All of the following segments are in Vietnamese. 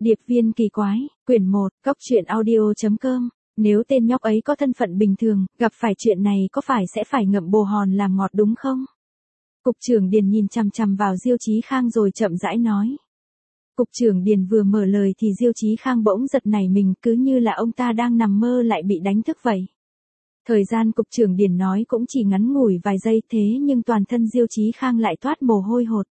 Điệp viên kỳ quái, quyển 1, Cóc truyện audio.com. Nếu tên nhóc ấy có thân phận bình thường, gặp phải chuyện này có phải sẽ phải ngậm bồ hòn làm ngọt đúng không? Cục trưởng Điền nhìn chằm chằm vào Diêu Chí Khang rồi chậm rãi nói. Cục trưởng Điền vừa mở lời thì Diêu Chí Khang bỗng giật nảy mình, cứ như là ông ta đang nằm mơ lại bị đánh thức vậy. Thời gian cục trưởng Điền nói cũng chỉ ngắn ngủi vài giây, thế nhưng toàn thân Diêu Chí Khang lại toát mồ hôi hột.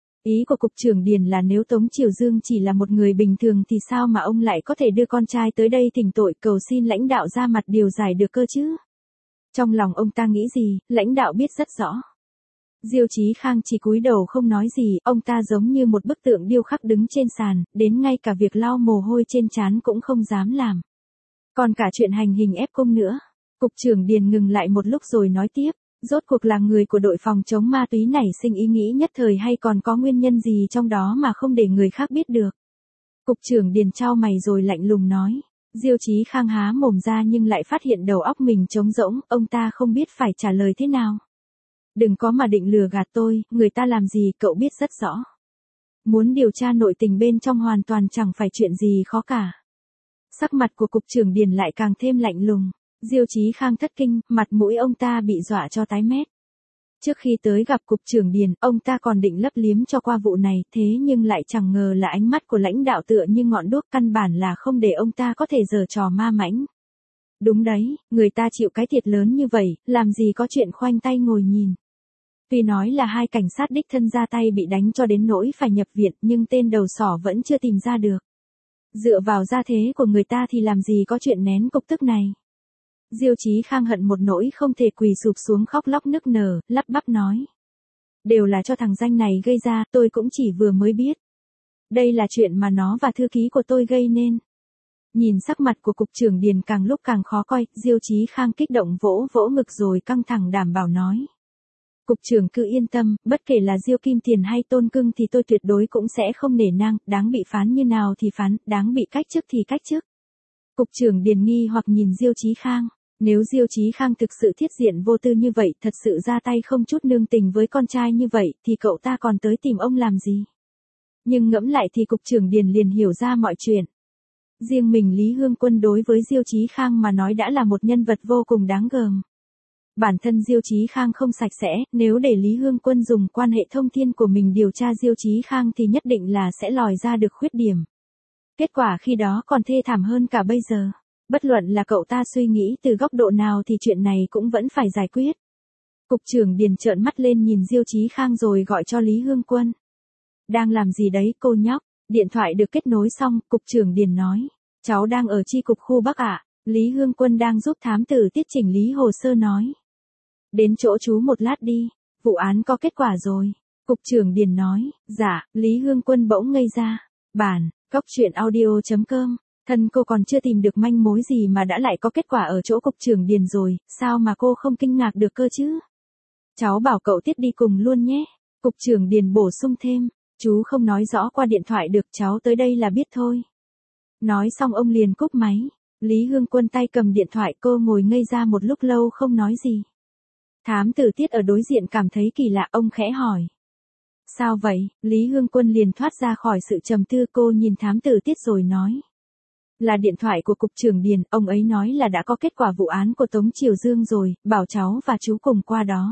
Ý của cục trưởng Điền là nếu Tống Triều Dương chỉ là một người bình thường thì sao mà ông lại có thể đưa con trai tới đây thỉnh tội cầu xin lãnh đạo ra mặt điều giải được cơ chứ? Trong lòng ông ta nghĩ gì, lãnh đạo biết rất rõ. Diêu Chí Khang chỉ cúi đầu không nói gì, ông ta giống như một bức tượng điêu khắc đứng trên sàn, đến ngay cả việc lau mồ hôi trên trán cũng không dám làm. Còn cả chuyện hành hình ép cung nữa. Cục trưởng Điền ngừng lại một lúc rồi nói tiếp. Rốt cuộc là người của đội phòng chống ma túy nảy sinh ý nghĩ nhất thời hay còn có nguyên nhân gì trong đó mà không để người khác biết được? Cục trưởng Điền chau mày rồi lạnh lùng nói. Diêu Chí Khang há mồm ra nhưng lại phát hiện đầu óc mình trống rỗng, ông ta không biết phải trả lời thế nào. Đừng có mà định lừa gạt tôi, người ta làm gì cậu biết rất rõ. Muốn điều tra nội tình bên trong hoàn toàn chẳng phải chuyện gì khó cả. Sắc mặt của cục trưởng Điền lại càng thêm lạnh lùng. Diêu Chí Khang thất kinh, mặt mũi ông ta bị dọa cho tái mét. Trước khi tới gặp cục trưởng Điền, ông ta còn định lấp liếm cho qua vụ này, thế nhưng lại chẳng ngờ là ánh mắt của lãnh đạo tựa như ngọn đuốc, căn bản là không để ông ta có thể giở trò ma mãnh. Đúng đấy, người ta chịu cái thiệt lớn như vậy, làm gì có chuyện khoanh tay ngồi nhìn. Tuy nói là hai cảnh sát đích thân ra tay bị đánh cho đến nỗi phải nhập viện, nhưng tên đầu sỏ vẫn chưa tìm ra được. Dựa vào gia thế của người ta thì làm gì có chuyện nén cục tức này. Diêu Chí Khang hận một nỗi không thể quỳ sụp xuống khóc lóc nức nở, lắp bắp nói. Đều là cho thằng danh này gây ra, tôi cũng chỉ vừa mới biết. Đây là chuyện mà nó và thư ký của tôi gây nên. Nhìn sắc mặt của cục trưởng Điền càng lúc càng khó coi, Diêu Chí Khang kích động vỗ vỗ ngực rồi căng thẳng đảm bảo nói. Cục trưởng cứ yên tâm, bất kể là Diêu Kim Tiền hay Tôn Cưng thì tôi tuyệt đối cũng sẽ không nể nang, đáng bị phán như nào thì phán, đáng bị cách chức thì cách chức. Cục trưởng Điền nghi hoặc nhìn Diêu Chí Khang. Nếu Diêu Chí Khang thực sự thiết diện vô tư như vậy, thật sự ra tay không chút nương tình với con trai như vậy, thì cậu ta còn tới tìm ông làm gì? Nhưng ngẫm lại thì cục trưởng Điền liền hiểu ra mọi chuyện. Riêng mình Lý Hương Quân đối với Diêu Chí Khang mà nói đã là một nhân vật vô cùng đáng gờm. Bản thân Diêu Chí Khang không sạch sẽ, nếu để Lý Hương Quân dùng quan hệ thông thiên của mình điều tra Diêu Chí Khang thì nhất định là sẽ lòi ra được khuyết điểm. Kết quả khi đó còn thê thảm hơn cả bây giờ. Bất luận là cậu ta suy nghĩ từ góc độ nào thì chuyện này cũng vẫn phải giải quyết. Cục trưởng Điền trợn mắt lên nhìn Diêu Chí Khang rồi gọi cho Lý Hương Quân. Đang làm gì đấy cô nhóc? Điện thoại được kết nối xong, cục trưởng Điền nói. Cháu đang ở chi cục khu Bắc ạ. Lý Hương Quân đang giúp thám tử Tiết chỉnh lý hồ sơ nói. Đến chỗ chú một lát đi. Vụ án có kết quả rồi. Cục trưởng Điền nói. Dạ, Lý Hương Quân bỗng ngây ra. Bản, Cóc truyện audio.com. Thân cô còn chưa tìm được manh mối gì mà đã lại có kết quả ở chỗ cục trưởng Điền rồi, sao mà cô không kinh ngạc được cơ chứ? Cháu bảo cậu Tiết đi cùng luôn nhé. Cục trưởng Điền bổ sung thêm, chú không nói rõ qua điện thoại được, cháu tới đây là biết thôi. Nói xong ông liền cúp máy. Lý Hương Quân tay cầm điện thoại, cô ngồi ngây ra một lúc lâu không nói gì. Thám tử Tiết ở đối diện cảm thấy kỳ lạ, ông khẽ hỏi. Sao vậy? Lý Hương Quân liền thoát ra khỏi sự trầm tư, cô nhìn thám tử Tiết rồi nói. Là điện thoại của cục trưởng Điền, ông ấy nói là đã có kết quả vụ án của Tống Triều Dương rồi, bảo cháu và chú cùng qua đó.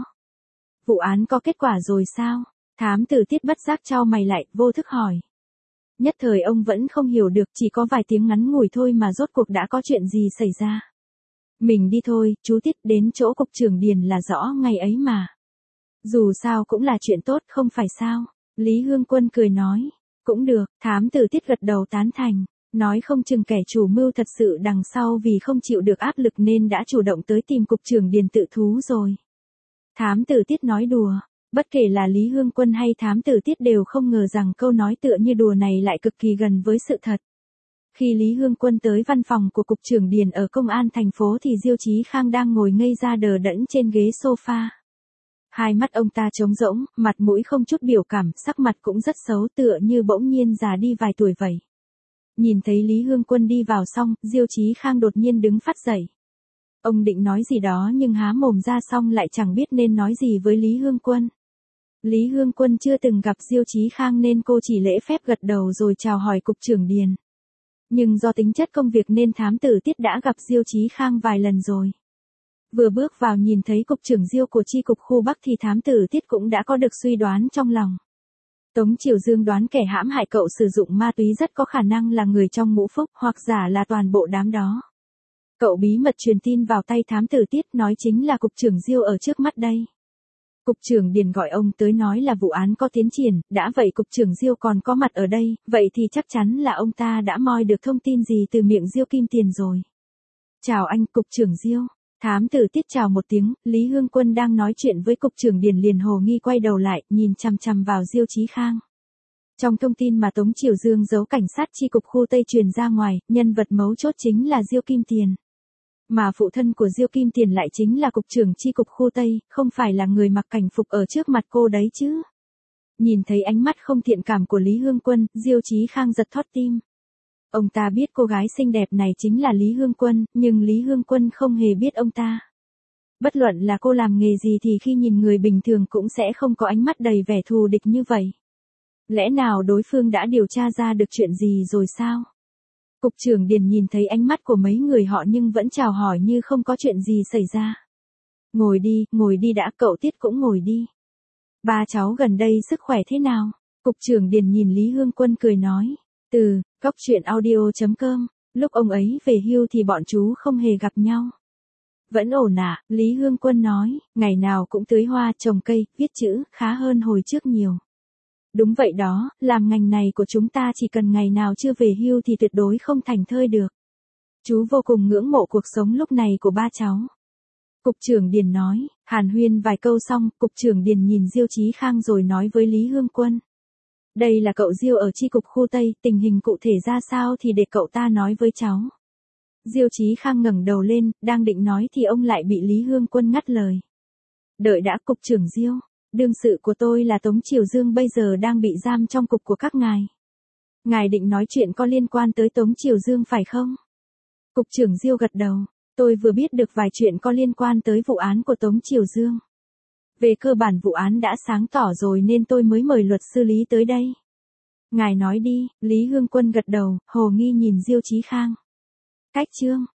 Vụ án có kết quả rồi sao? Thám tử Tiết bất giác chau mày lại, vô thức hỏi. Nhất thời ông vẫn không hiểu được, chỉ có vài tiếng ngắn ngủi thôi mà rốt cuộc đã có chuyện gì xảy ra. Mình đi thôi, chú Tiết, đến chỗ cục trưởng Điền là rõ ngày ấy mà. Dù sao cũng là chuyện tốt không phải sao? Lý Hương Quân cười nói. Cũng được, thám tử Tiết gật đầu tán thành. Nói không chừng kẻ chủ mưu thật sự đằng sau vì không chịu được áp lực nên đã chủ động tới tìm cục trưởng Điền tự thú rồi. Thám tử Tiết nói đùa, bất kể là Lý Hương Quân hay thám tử Tiết đều không ngờ rằng câu nói tựa như đùa này lại cực kỳ gần với sự thật. Khi Lý Hương Quân tới văn phòng của cục trưởng Điền ở công an thành phố thì Diêu Chí Khang đang ngồi ngây ra đờ đẫn trên ghế sofa. Hai mắt ông ta trống rỗng, mặt mũi không chút biểu cảm, sắc mặt cũng rất xấu tựa như bỗng nhiên già đi vài tuổi vậy. Nhìn thấy Lý Hương Quân đi vào xong, Diêu Chí Khang đột nhiên đứng phắt dậy. Ông định nói gì đó nhưng há mồm ra xong lại chẳng biết nên nói gì với Lý Hương Quân. Lý Hương Quân chưa từng gặp Diêu Chí Khang nên cô chỉ lễ phép gật đầu rồi chào hỏi cục trưởng Điền. Nhưng do tính chất công việc nên thám tử Tiết đã gặp Diêu Chí Khang vài lần rồi. Vừa bước vào nhìn thấy cục trưởng Diêu của chi cục khu Bắc thì thám tử Tiết cũng đã có được suy đoán trong lòng. Tống Triều Dương đoán kẻ hãm hại cậu sử dụng ma túy rất có khả năng là người trong ngũ phúc hoặc giả là toàn bộ đám đó. Cậu bí mật truyền tin vào tay thám tử Tiết nói chính là cục trưởng Diêu ở trước mắt đây. Cục trưởng Điền gọi ông tới nói là vụ án có tiến triển, đã vậy cục trưởng Diêu còn có mặt ở đây, vậy thì chắc chắn là ông ta đã moi được thông tin gì từ miệng Diêu Kim Tiền rồi. Chào anh, cục trưởng Diêu. Thám tử Tiết chào một tiếng, Lý Hương Quân đang nói chuyện với cục trưởng Điền liền hồ nghi quay đầu lại, nhìn chằm chằm vào Diêu Chí Khang. Trong thông tin mà Tống Triều Dương giấu cảnh sát chi cục khu Tây truyền ra ngoài, nhân vật mấu chốt chính là Diêu Kim Tiền. Mà phụ thân của Diêu Kim Tiền lại chính là cục trưởng chi cục khu Tây, không phải là người mặc cảnh phục ở trước mặt cô đấy chứ. Nhìn thấy ánh mắt không thiện cảm của Lý Hương Quân, Diêu Chí Khang giật thót tim. Ông ta biết cô gái xinh đẹp này chính là Lý Hương Quân, nhưng Lý Hương Quân không hề biết ông ta. Bất luận là cô làm nghề gì thì khi nhìn người bình thường cũng sẽ không có ánh mắt đầy vẻ thù địch như vậy. Lẽ nào đối phương đã điều tra ra được chuyện gì rồi sao? Cục trưởng Điền nhìn thấy ánh mắt của mấy người họ nhưng vẫn chào hỏi như không có chuyện gì xảy ra. Ngồi đi đã, cậu Tiết cũng ngồi đi. Ba cháu gần đây sức khỏe thế nào? Cục trưởng Điền nhìn Lý Hương Quân cười nói. Từ, coctruyện.audio.com, lúc ông ấy về hưu thì bọn chú không hề gặp nhau. Vẫn ổn à, Lý Hương Quân nói, ngày nào cũng tưới hoa, trồng cây, viết chữ, khá hơn hồi trước nhiều. Đúng vậy đó, làm ngành này của chúng ta chỉ cần ngày nào chưa về hưu thì tuyệt đối không thành thơi được. Chú vô cùng ngưỡng mộ cuộc sống lúc này của ba cháu. Cục trưởng Điền nói, hàn huyên vài câu xong, cục trưởng Điền nhìn Diêu Chí Khang rồi nói với Lý Hương Quân. Đây là cậu Diêu ở chi cục khu Tây, tình hình cụ thể ra sao thì để cậu ta nói với cháu. Diêu Chí Khang ngẩng đầu lên, đang định nói thì ông lại bị Lý Hương Quân ngắt lời. Đợi đã, cục trưởng Diêu, đương sự của tôi là Tống Triều Dương bây giờ đang bị giam trong cục của các ngài. Ngài định nói chuyện có liên quan tới Tống Triều Dương phải không? Cục trưởng Diêu gật đầu, tôi vừa biết được vài chuyện có liên quan tới vụ án của Tống Triều Dương. Về cơ bản vụ án đã sáng tỏ rồi nên tôi mới mời luật sư Lý tới đây. Ngài nói đi, Lý Hương Quân gật đầu, hồ nghi nhìn Diêu Chí Khang. Cách chương